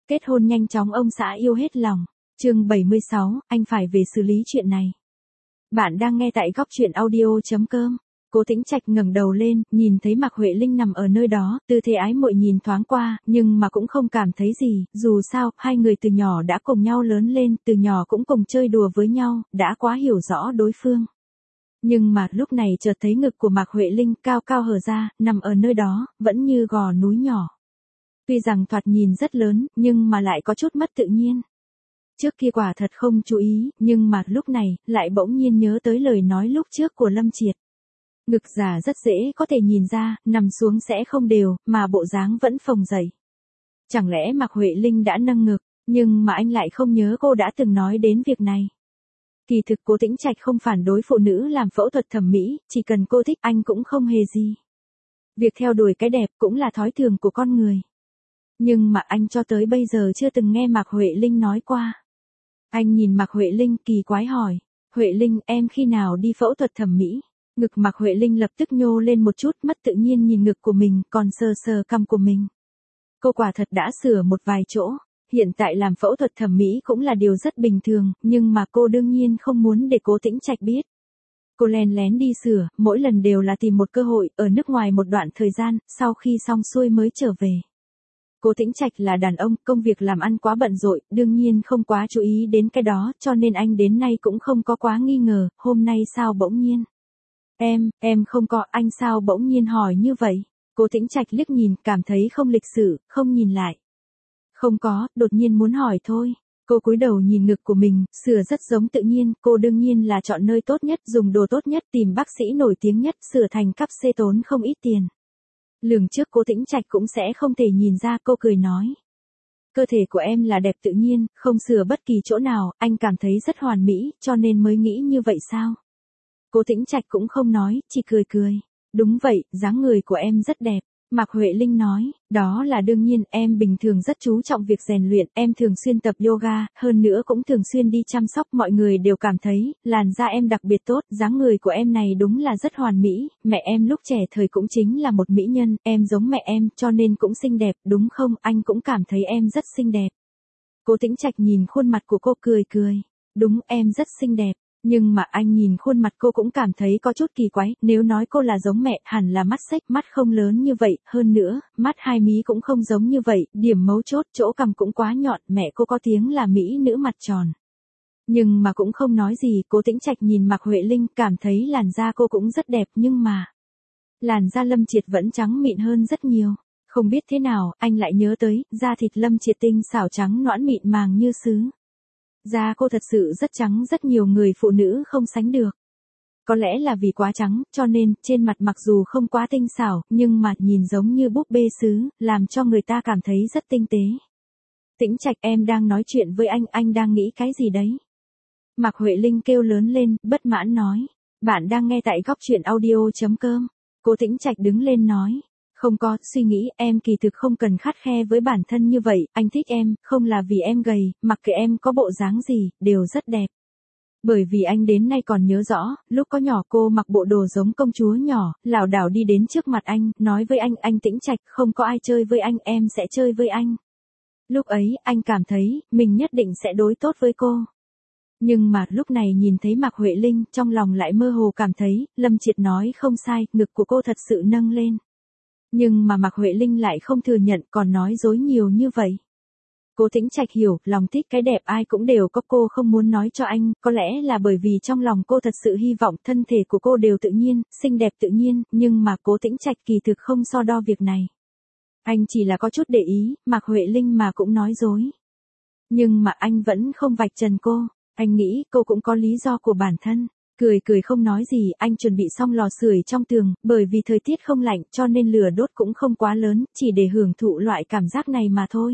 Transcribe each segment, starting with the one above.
Kết hôn nhanh chóng ông xã yêu hết lòng. Chương 76, anh phải về xử lý chuyện này. Bạn đang nghe tại góc truyện audio.com. Cố Tĩnh Trạch ngẩng đầu lên, nhìn thấy Mạc Huệ Linh nằm ở nơi đó, tư thế ái muội nhìn thoáng qua, nhưng mà cũng không cảm thấy gì, dù sao, hai người từ nhỏ đã cùng nhau lớn lên, từ nhỏ cũng cùng chơi đùa với nhau, đã quá hiểu rõ đối phương. Nhưng mà lúc này chợt thấy ngực của Mạc Huệ Linh cao cao hở ra, nằm ở nơi đó, vẫn như gò núi nhỏ. Tuy rằng thoạt nhìn rất lớn, nhưng mà lại có chút mất tự nhiên. Trước kia quả thật không chú ý, nhưng mà lúc này, lại bỗng nhiên nhớ tới lời nói lúc trước của Lâm Triệt. Ngực già rất dễ có thể nhìn ra, nằm xuống sẽ không đều, mà bộ dáng vẫn phồng dậy. Chẳng lẽ Mạc Huệ Linh đã nâng ngực, nhưng mà anh lại không nhớ cô đã từng nói đến việc này. Kỳ thực Cố Tĩnh Trạch không phản đối phụ nữ làm phẫu thuật thẩm mỹ, chỉ cần cô thích anh cũng không hề gì. Việc theo đuổi cái đẹp cũng là thói thường của con người. Nhưng mà anh cho tới bây giờ chưa từng nghe Mạc Huệ Linh nói qua. Anh nhìn Mạc Huệ Linh kỳ quái hỏi, Huệ Linh em khi nào đi phẫu thuật thẩm mỹ? Ngực Mạc Huệ Linh lập tức nhô lên một chút, mất tự nhiên nhìn ngực của mình, còn sờ sờ cằm của mình. Cô quả thật đã sửa một vài chỗ, hiện tại làm phẫu thuật thẩm mỹ cũng là điều rất bình thường, nhưng mà cô đương nhiên không muốn để Cố Tĩnh Trạch biết. Cô lén lén đi sửa, mỗi lần đều là tìm một cơ hội, ở nước ngoài một đoạn thời gian, sau khi xong xuôi mới trở về. Cố Tĩnh Trạch là đàn ông, công việc làm ăn quá bận rộn, đương nhiên không quá chú ý đến cái đó, cho nên anh đến nay cũng không có quá nghi ngờ, hôm nay sao bỗng nhiên. Em không có, anh sao bỗng nhiên hỏi như vậy? Cố Tĩnh Trạch liếc nhìn, cảm thấy không lịch sự, không nhìn lại. Không có, đột nhiên muốn hỏi thôi. Cô cúi đầu nhìn ngực của mình, sửa rất giống tự nhiên, cô đương nhiên là chọn nơi tốt nhất, dùng đồ tốt nhất, tìm bác sĩ nổi tiếng nhất, sửa thành cắp xê tốn không ít tiền. Lường trước Cố Tĩnh Trạch cũng sẽ không thể nhìn ra, cô cười nói. Cơ thể của em là đẹp tự nhiên, không sửa bất kỳ chỗ nào, anh cảm thấy rất hoàn mỹ, cho nên mới nghĩ như vậy sao? Cố Tĩnh Trạch cũng không nói, chỉ cười cười. Đúng vậy, dáng người của em rất đẹp. Mạc Huệ Linh nói, đó là đương nhiên, em bình thường rất chú trọng việc rèn luyện, em thường xuyên tập yoga, hơn nữa cũng thường xuyên đi chăm sóc, mọi người đều cảm thấy, làn da em đặc biệt tốt, dáng người của em này đúng là rất hoàn mỹ, mẹ em lúc trẻ thời cũng chính là một mỹ nhân, em giống mẹ em, cho nên cũng xinh đẹp, đúng không, anh cũng cảm thấy em rất xinh đẹp. Cố Tĩnh Trạch nhìn khuôn mặt của cô cười cười, đúng em rất xinh đẹp. Nhưng mà anh nhìn khuôn mặt cô cũng cảm thấy có chút kỳ quái, nếu nói cô là giống mẹ, hẳn là mắt xếch, mắt không lớn như vậy, hơn nữa, mắt hai mí cũng không giống như vậy, điểm mấu chốt, chỗ cằm cũng quá nhọn, mẹ cô có tiếng là mỹ nữ mặt tròn. Nhưng mà cũng không nói gì, Cố Tĩnh Trạch nhìn Mạc Huệ Linh, cảm thấy làn da cô cũng rất đẹp, nhưng mà làn da Lâm Triệt vẫn trắng mịn hơn rất nhiều. Không biết thế nào, anh lại nhớ tới, da thịt Lâm Triệt tinh xảo trắng nõn mịn màng như sứ. Da cô thật sự rất trắng, rất nhiều người phụ nữ không sánh được. Có lẽ là vì quá trắng, cho nên, trên mặt mặc dù không quá tinh xảo, nhưng mà nhìn giống như búp bê sứ, làm cho người ta cảm thấy rất tinh tế. Tĩnh Trạch em đang nói chuyện với anh đang nghĩ cái gì đấy? Mạc Huệ Linh kêu lớn lên, bất mãn nói. Bạn đang nghe tại góc truyện audio.com. Cố Tĩnh Trạch đứng lên nói. Không có, suy nghĩ, em kỳ thực không cần khắt khe với bản thân như vậy, anh thích em, không là vì em gầy, mặc kệ em có bộ dáng gì, đều rất đẹp. Bởi vì anh đến nay còn nhớ rõ, lúc có nhỏ cô mặc bộ đồ giống công chúa nhỏ, lảo đảo đi đến trước mặt anh, nói với anh Tĩnh Trạch, không có ai chơi với anh, em sẽ chơi với anh. Lúc ấy, anh cảm thấy, mình nhất định sẽ đối tốt với cô. Nhưng mà lúc này nhìn thấy Mạc Huệ Linh, trong lòng lại mơ hồ cảm thấy, Lâm Triệt nói không sai, ngực của cô thật sự nâng lên. Nhưng mà Mạc Huệ Linh lại không thừa nhận, còn nói dối nhiều như vậy. Cố Tĩnh Trạch hiểu, lòng thích cái đẹp ai cũng đều có, cô không muốn nói cho anh, có lẽ là bởi vì trong lòng cô thật sự hy vọng thân thể của cô đều tự nhiên, xinh đẹp tự nhiên, nhưng mà Cố Tĩnh Trạch kỳ thực không so đo việc này. Anh chỉ là có chút để ý, Mạc Huệ Linh mà cũng nói dối. Nhưng mà anh vẫn không vạch trần cô, anh nghĩ cô cũng có lý do của bản thân. Cười không nói gì, anh chuẩn bị xong lò sưởi trong tường, bởi vì thời tiết không lạnh cho nên lửa đốt cũng không quá lớn, chỉ để hưởng thụ loại cảm giác này mà thôi.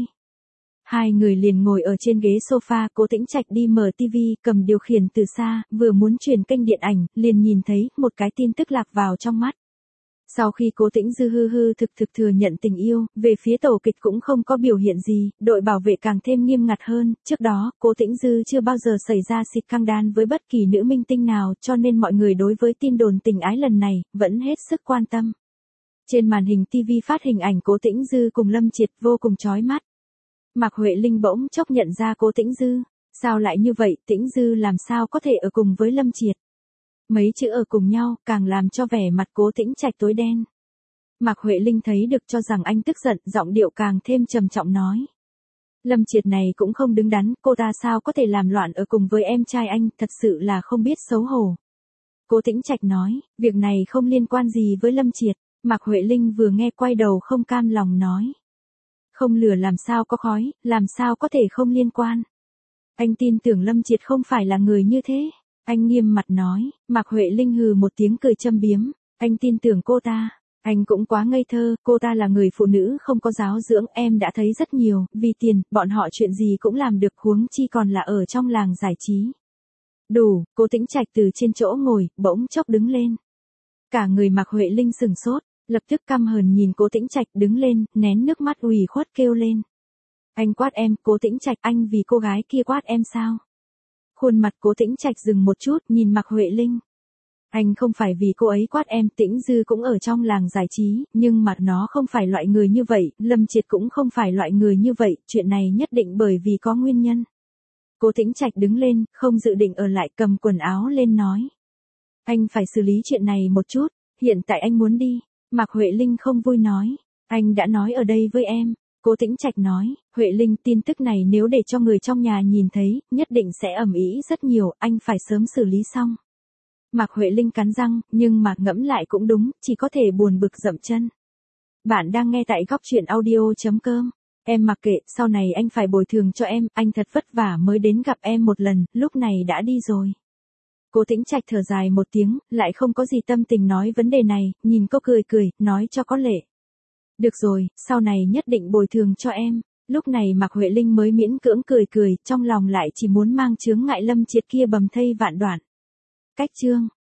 Hai người liền ngồi ở trên ghế sofa, Cố Tĩnh Trạch đi mở tivi, cầm điều khiển từ xa, vừa muốn chuyển kênh điện ảnh, liền nhìn thấy một cái tin tức lạc vào trong mắt. Sau khi Cố Tĩnh Dư thực thừa nhận tình yêu, về phía tổ kịch cũng không có biểu hiện gì, đội bảo vệ càng thêm nghiêm ngặt hơn, trước đó, Cố Tĩnh Dư chưa bao giờ xảy ra xịt scandal với bất kỳ nữ minh tinh nào, cho nên mọi người đối với tin đồn tình ái lần này, vẫn hết sức quan tâm. Trên màn hình TV phát hình ảnh Cố Tĩnh Dư cùng Lâm Triệt vô cùng chói mắt. Mạc Huệ Linh bỗng chốc nhận ra Cố Tĩnh Dư. Sao lại như vậy, Tĩnh Dư làm sao có thể ở cùng với Lâm Triệt? Mấy chữ ở cùng nhau, càng làm cho vẻ mặt Cố Tĩnh Trạch tối đen. Mạc Huệ Linh thấy được cho rằng anh tức giận, giọng điệu càng thêm trầm trọng nói. Lâm Triệt này cũng không đứng đắn, cô ta sao có thể làm loạn ở cùng với em trai anh, thật sự là không biết xấu hổ. Cố Tĩnh Trạch nói, việc này không liên quan gì với Lâm Triệt. Mạc Huệ Linh vừa nghe quay đầu không cam lòng nói. Không lửa làm sao có khói, làm sao có thể không liên quan. Anh tin tưởng Lâm Triệt không phải là người như thế. Anh nghiêm mặt nói, Mạc Huệ Linh hừ một tiếng cười châm biếm. Anh tin tưởng cô ta. Anh cũng quá ngây thơ, cô ta là người phụ nữ không có giáo dưỡng, em đã thấy rất nhiều, vì tiền, bọn họ chuyện gì cũng làm được, huống chi còn là ở trong làng giải trí. Đủ, Cố Tĩnh Trạch từ trên chỗ ngồi, bỗng chốc đứng lên. Cả người Mạc Huệ Linh sừng sốt, lập tức căm hờn nhìn Cố Tĩnh Trạch đứng lên, nén nước mắt ủy khuất kêu lên. Anh quát em, Cố Tĩnh Trạch, anh vì cô gái kia quát em sao? Khuôn mặt Cố Tĩnh Trạch dừng một chút, nhìn Mạc Huệ Linh. Anh không phải vì cô ấy quát em, Tĩnh Dư cũng ở trong làng giải trí, nhưng mà nó không phải loại người như vậy, Lâm Triệt cũng không phải loại người như vậy, chuyện này nhất định bởi vì có nguyên nhân. Cố Tĩnh Trạch đứng lên, không dự định ở lại, cầm quần áo lên nói. Anh phải xử lý chuyện này một chút, hiện tại anh muốn đi. Mạc Huệ Linh không vui nói. Anh đã nói ở đây với em. Cố Tĩnh Trạch nói, Huệ Linh, tin tức này nếu để cho người trong nhà nhìn thấy, nhất định sẽ ầm ĩ rất nhiều, anh phải sớm xử lý xong. Mạc Huệ Linh cắn răng, nhưng mà ngẫm lại cũng đúng, chỉ có thể buồn bực dậm chân. Bạn đang nghe tại góc truyện audio.com. Em mặc kệ, sau này anh phải bồi thường cho em, anh thật vất vả mới đến gặp em một lần, lúc này đã đi rồi. Cố Tĩnh Trạch thở dài một tiếng, lại không có gì tâm tình nói vấn đề này, nhìn cô cười cười, nói cho có lệ. Được rồi, sau này nhất định bồi thường cho em. Lúc này Mạc Huệ Linh mới miễn cưỡng cười cười, trong lòng lại chỉ muốn mang chướng ngại Lâm Triệt kia bầm thây vạn đoạn. Cách chương